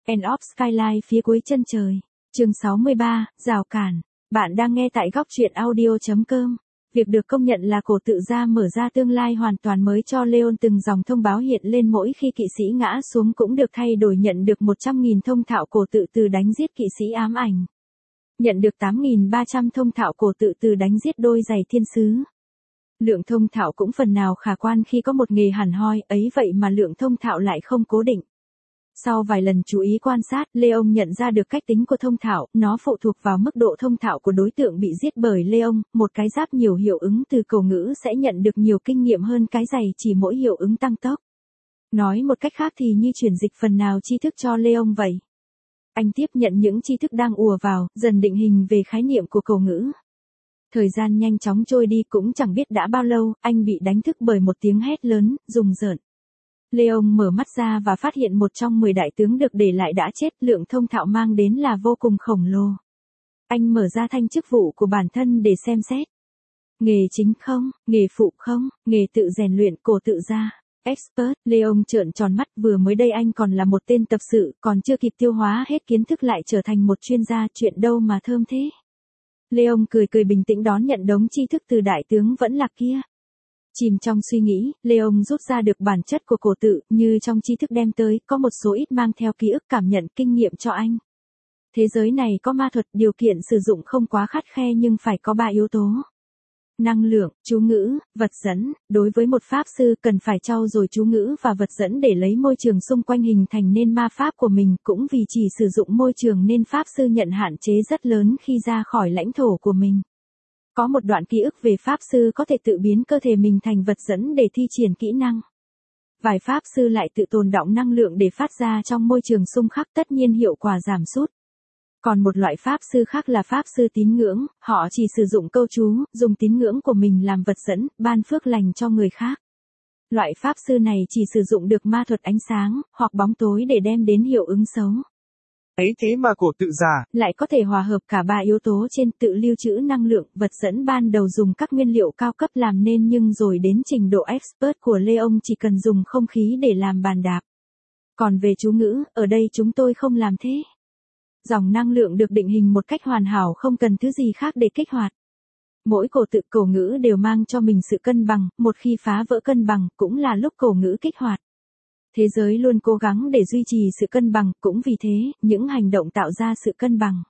End of Skyline phía cuối chân trời. Chương 63, rào cản. Bạn đang nghe tại góc truyện audio.com. Việc được công nhận là cổ tự gia mở ra tương lai hoàn toàn mới cho Leon, từng dòng thông báo hiện lên mỗi khi kỵ sĩ ngã xuống cũng được thay đổi, nhận được 100.000 thông thạo cổ tự từ đánh giết kỵ sĩ ám ảnh. Nhận được 8.300 thông thạo cổ tự từ đánh giết đôi giày thiên sứ. Lượng thông thạo cũng phần nào khả quan khi có một nghề hẳn hoi, ấy vậy mà lượng thông thạo lại không cố định. Sau vài lần chú ý quan sát, Leon nhận ra được cách tính của thông thạo, nó phụ thuộc vào mức độ thông thạo của đối tượng bị giết bởi Leon. Một cái giáp nhiều hiệu ứng từ cổ ngữ sẽ nhận được nhiều kinh nghiệm hơn cái giày chỉ mỗi hiệu ứng tăng tốc. Nói một cách khác thì như chuyển dịch phần nào tri thức cho Leon vậy. Anh tiếp nhận những tri thức đang ùa vào, dần định hình về khái niệm của cổ ngữ. Thời gian nhanh chóng trôi đi, cũng chẳng biết đã bao lâu, anh bị đánh thức bởi một tiếng hét lớn, rùng rợn. Leon mở mắt ra và phát hiện một trong 10 đại tướng được để lại đã chết, lượng thông thạo mang đến là vô cùng khổng lồ. Anh mở ra thanh chức vụ của bản thân để xem xét. Nghề chính không, nghề phụ không, nghề tự rèn luyện, cổ tự gia. Expert. Leon trợn tròn mắt, vừa mới đây anh còn là một tên tập sự, còn chưa kịp tiêu hóa hết kiến thức lại trở thành một chuyên gia, chuyện đâu mà thơm thế. Leon cười bình tĩnh đón nhận đống tri thức từ đại tướng vẫn lạc kia. Chìm trong suy nghĩ, Leon rút ra được bản chất của cổ tự, như trong tri thức đem tới, có một số ít mang theo ký ức, cảm nhận, kinh nghiệm cho anh. Thế giới này có ma thuật, điều kiện sử dụng không quá khắt khe nhưng phải có 3 yếu tố. Năng lượng, chú ngữ, vật dẫn. Đối với một pháp sư cần phải trau dồi chú ngữ và vật dẫn để lấy môi trường xung quanh hình thành nên ma pháp của mình, cũng vì chỉ sử dụng môi trường nên pháp sư nhận hạn chế rất lớn khi ra khỏi lãnh thổ của mình. Có một đoạn ký ức về pháp sư có thể tự biến cơ thể mình thành vật dẫn để thi triển kỹ năng. Vài pháp sư lại tự tồn đọng năng lượng để phát ra trong môi trường xung khắc, tất nhiên hiệu quả giảm sút. Còn một loại pháp sư khác là pháp sư tín ngưỡng, họ chỉ sử dụng câu chú, dùng tín ngưỡng của mình làm vật dẫn, ban phước lành cho người khác. Loại pháp sư này chỉ sử dụng được ma thuật ánh sáng, hoặc bóng tối để đem đến hiệu ứng xấu. Ấy thế mà cổ tự gia lại có thể hòa hợp cả 3 yếu tố trên, tự lưu trữ năng lượng, vật dẫn ban đầu dùng các nguyên liệu cao cấp làm nên, nhưng rồi đến trình độ expert của Leon chỉ cần dùng không khí để làm bàn đạp. Còn về chú ngữ, ở đây chúng tôi không làm thế. Dòng năng lượng được định hình một cách hoàn hảo, không cần thứ gì khác để kích hoạt. Mỗi cổ tự, cổ ngữ đều mang cho mình sự cân bằng, một khi phá vỡ cân bằng, cũng là lúc cổ ngữ kích hoạt. Thế giới luôn cố gắng để duy trì sự cân bằng, cũng vì thế, những hành động tạo ra sự cân bằng.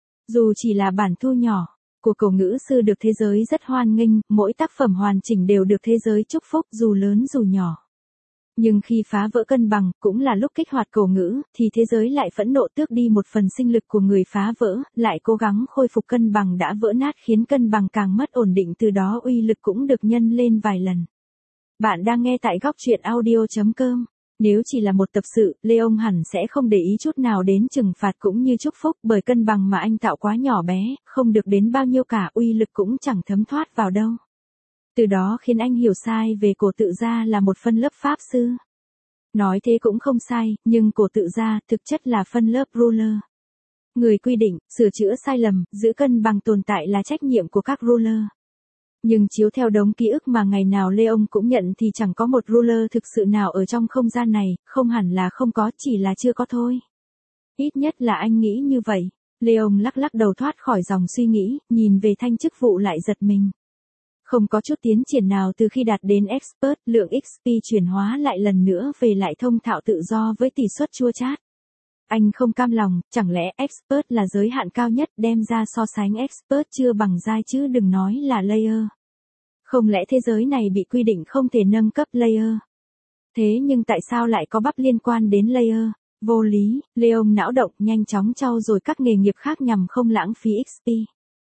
Dù chỉ là bản thu nhỏ của cổ ngữ sư được thế giới rất hoan nghênh, mỗi tác phẩm hoàn chỉnh đều được thế giới chúc phúc, dù lớn dù nhỏ. Nhưng khi phá vỡ cân bằng, cũng là lúc kích hoạt cổ ngữ, thì thế giới lại phẫn nộ tước đi một phần sinh lực của người phá vỡ, lại cố gắng khôi phục cân bằng đã vỡ nát, khiến cân bằng càng mất ổn định, từ đó uy lực cũng được nhân lên vài lần. Bạn đang nghe tại góc truyện audio.com. Nếu chỉ là một tập sự, Leon hẳn sẽ không để ý chút nào đến trừng phạt cũng như chúc phúc, bởi cân bằng mà anh tạo quá nhỏ bé, không được đến bao nhiêu cả, uy lực cũng chẳng thấm thoát vào đâu. Từ đó khiến anh hiểu sai về cổ tự gia là một phân lớp pháp sư. Nói thế cũng không sai, nhưng cổ tự gia thực chất là phân lớp ruler. Người quy định, sửa chữa sai lầm, giữ cân bằng tồn tại là trách nhiệm của các ruler. Nhưng chiếu theo đống ký ức mà ngày nào Leon cũng nhận thì chẳng có một ruler thực sự nào ở trong không gian này, không hẳn là không có, chỉ là chưa có thôi. Ít nhất là anh nghĩ như vậy. Leon lắc đầu thoát khỏi dòng suy nghĩ, nhìn về thanh chức vụ lại giật mình. Không có chút tiến triển nào từ khi đạt đến expert, lượng XP chuyển hóa lại lần nữa về lại thông thạo tự do với tỷ suất chua chát. Anh không cam lòng, chẳng lẽ expert là giới hạn cao nhất, đem ra so sánh expert chưa bằng giai chứ đừng nói là layer. Không lẽ thế giới này bị quy định không thể nâng cấp layer? Thế nhưng tại sao lại có bắp liên quan đến layer? Vô lý. Leon não động, nhanh chóng trau dồi các nghề nghiệp khác nhằm không lãng phí XP.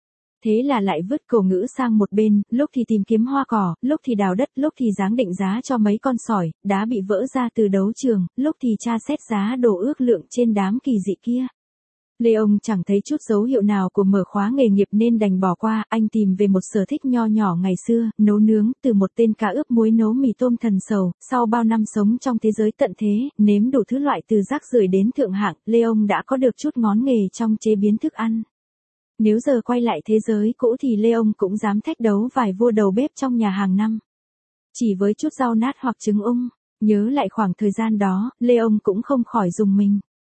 Thế là lại vứt cổ ngữ sang một bên, lúc thì tìm kiếm hoa cỏ, lúc thì đào đất, lúc thì giáng định giá cho mấy con sỏi, đá bị vỡ ra từ đấu trường, lúc thì tra xét giá đồ ước lượng trên đám kỳ dị kia. Leon chẳng thấy chút dấu hiệu nào của mở khóa nghề nghiệp nên đành bỏ qua, anh tìm về một sở thích nho nhỏ ngày xưa, nấu nướng, từ một tên cá ướp muối nấu mì tôm thần sầu, sau bao năm sống trong thế giới tận thế, nếm đủ thứ loại từ rác rưởi đến thượng hạng, Leon đã có được chút ngón nghề trong chế biến thức ăn. Nếu giờ quay lại thế giới cũ thì Leon cũng dám thách đấu vài vua đầu bếp trong nhà hàng năm. Chỉ với chút rau nát hoặc trứng ung, nhớ lại khoảng thời gian đó, Leon cũng không khỏi rùng mình.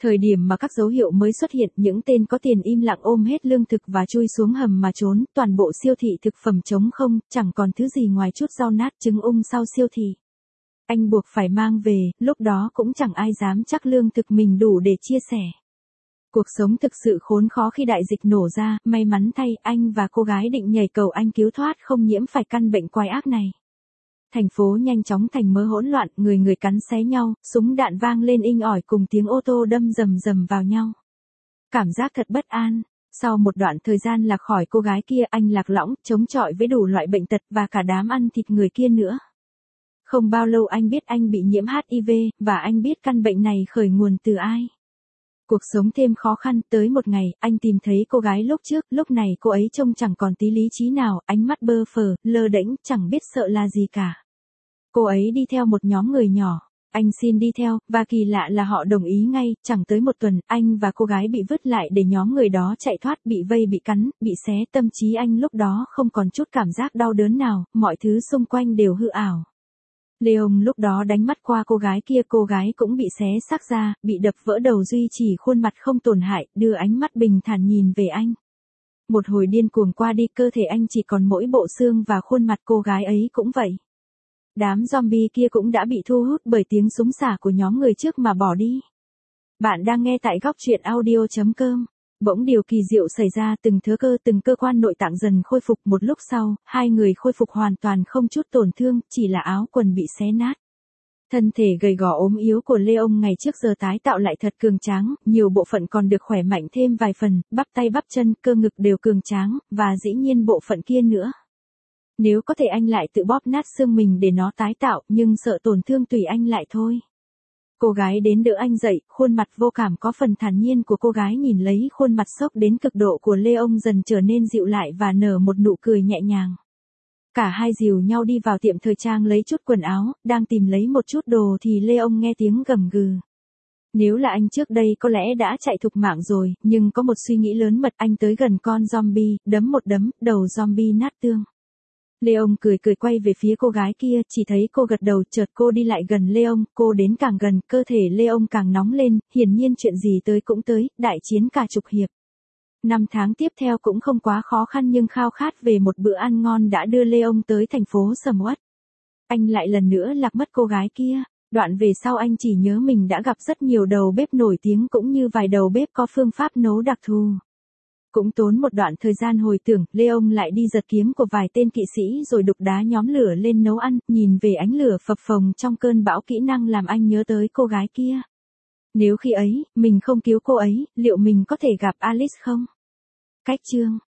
Thời điểm mà các dấu hiệu mới xuất hiện, những tên có tiền im lặng ôm hết lương thực và chui xuống hầm mà trốn, toàn bộ siêu thị thực phẩm trống không, chẳng còn thứ gì ngoài chút rau nát trứng sau siêu thị. Anh buộc phải mang về, lúc đó cũng chẳng ai dám chắc lương thực mình đủ để chia sẻ. Cuộc sống thực sự khốn khó khi đại dịch nổ ra, may mắn thay, anh và cô gái định nhảy cầu anh cứu thoát không nhiễm phải căn bệnh quái ác này. Thành phố nhanh chóng thành mớ hỗn loạn, người cắn xé nhau, súng đạn vang lên inh ỏi cùng tiếng ô tô đâm rầm rầm vào nhau. Cảm giác thật bất an. Sau một đoạn thời gian lạc khỏi cô gái kia, anh lạc lõng, chống chọi với đủ loại bệnh tật và cả đám ăn thịt người kia nữa. Không bao lâu anh biết anh bị nhiễm HIV, và anh biết căn bệnh này khởi nguồn từ ai. Cuộc sống thêm khó khăn, tới một ngày, anh tìm thấy cô gái lúc trước, lúc này cô ấy trông chẳng còn tí lý trí nào, ánh mắt bơ phờ, lơ đễnh, chẳng biết sợ là gì cả. Cô ấy đi theo một nhóm người nhỏ. Anh xin đi theo, và kỳ lạ là họ đồng ý ngay, chẳng tới một tuần, anh và cô gái bị vứt lại để nhóm người đó chạy thoát, bị vây, bị cắn, bị xé, tâm trí anh lúc đó không còn chút cảm giác đau đớn nào, mọi thứ xung quanh đều hư ảo. Leon lúc đó đánh mắt qua cô gái cũng bị xé xác ra, bị đập vỡ đầu duy chỉ khuôn mặt không tổn hại, đưa ánh mắt bình thản nhìn về anh. Một hồi điên cuồng qua đi, cơ thể anh chỉ còn mỗi bộ xương và khuôn mặt cô gái ấy cũng vậy. Đám zombie kia cũng đã bị thu hút bởi tiếng súng xả của nhóm người trước mà bỏ đi. Bạn đang nghe tại góc truyện audio.com. Bỗng điều kỳ diệu xảy ra, từng cơ quan nội tạng dần khôi phục, một lúc sau, hai người khôi phục hoàn toàn không chút tổn thương, chỉ là áo quần bị xé nát. Thân thể gầy gò ốm yếu của Leon ngày trước giờ tái tạo lại thật cường tráng, nhiều bộ phận còn được khỏe mạnh thêm vài phần, bắp tay bắp chân, cơ ngực đều cường tráng, và dĩ nhiên bộ phận kia nữa. Nếu có thể anh lại tự bóp nát xương mình để nó tái tạo, nhưng sợ tổn thương tùy anh lại thôi. Cô gái đến đỡ anh dậy, khuôn mặt vô cảm có phần thản nhiên của cô gái nhìn lấy khuôn mặt sốc đến cực độ của Leon dần trở nên dịu lại và nở một nụ cười nhẹ nhàng. Cả hai dìu nhau đi vào tiệm thời trang lấy chút quần áo, đang tìm lấy một chút đồ thì Leon nghe tiếng gầm gừ. Nếu là anh trước đây có lẽ đã chạy thục mạng rồi, nhưng có một suy nghĩ lớn mật, anh tới gần con zombie, đấm một đấm, đầu zombie nát tương. Leon cười quay về phía cô gái kia, chỉ thấy cô gật đầu, chợt cô đi lại gần Leon, cô đến càng gần, cơ thể Leon càng nóng lên, hiển nhiên chuyện gì tới cũng tới, đại chiến cả chục hiệp. 5 tháng tiếp theo cũng không quá khó khăn nhưng khao khát về một bữa ăn ngon đã đưa Leon tới thành phố sầm uất. Anh lại lần nữa lạc mất cô gái kia, đoạn về sau anh chỉ nhớ mình đã gặp rất nhiều đầu bếp nổi tiếng cũng như vài đầu bếp có phương pháp nấu đặc thù. Cũng tốn một đoạn thời gian hồi tưởng, Leon lại đi giật kiếm của vài tên kỵ sĩ rồi đục đá nhóm lửa lên nấu ăn, nhìn về ánh lửa phập phồng trong cơn bão kỹ năng làm anh nhớ tới cô gái kia. Nếu khi ấy, mình không cứu cô ấy, liệu mình có thể gặp Alice không? Cách chương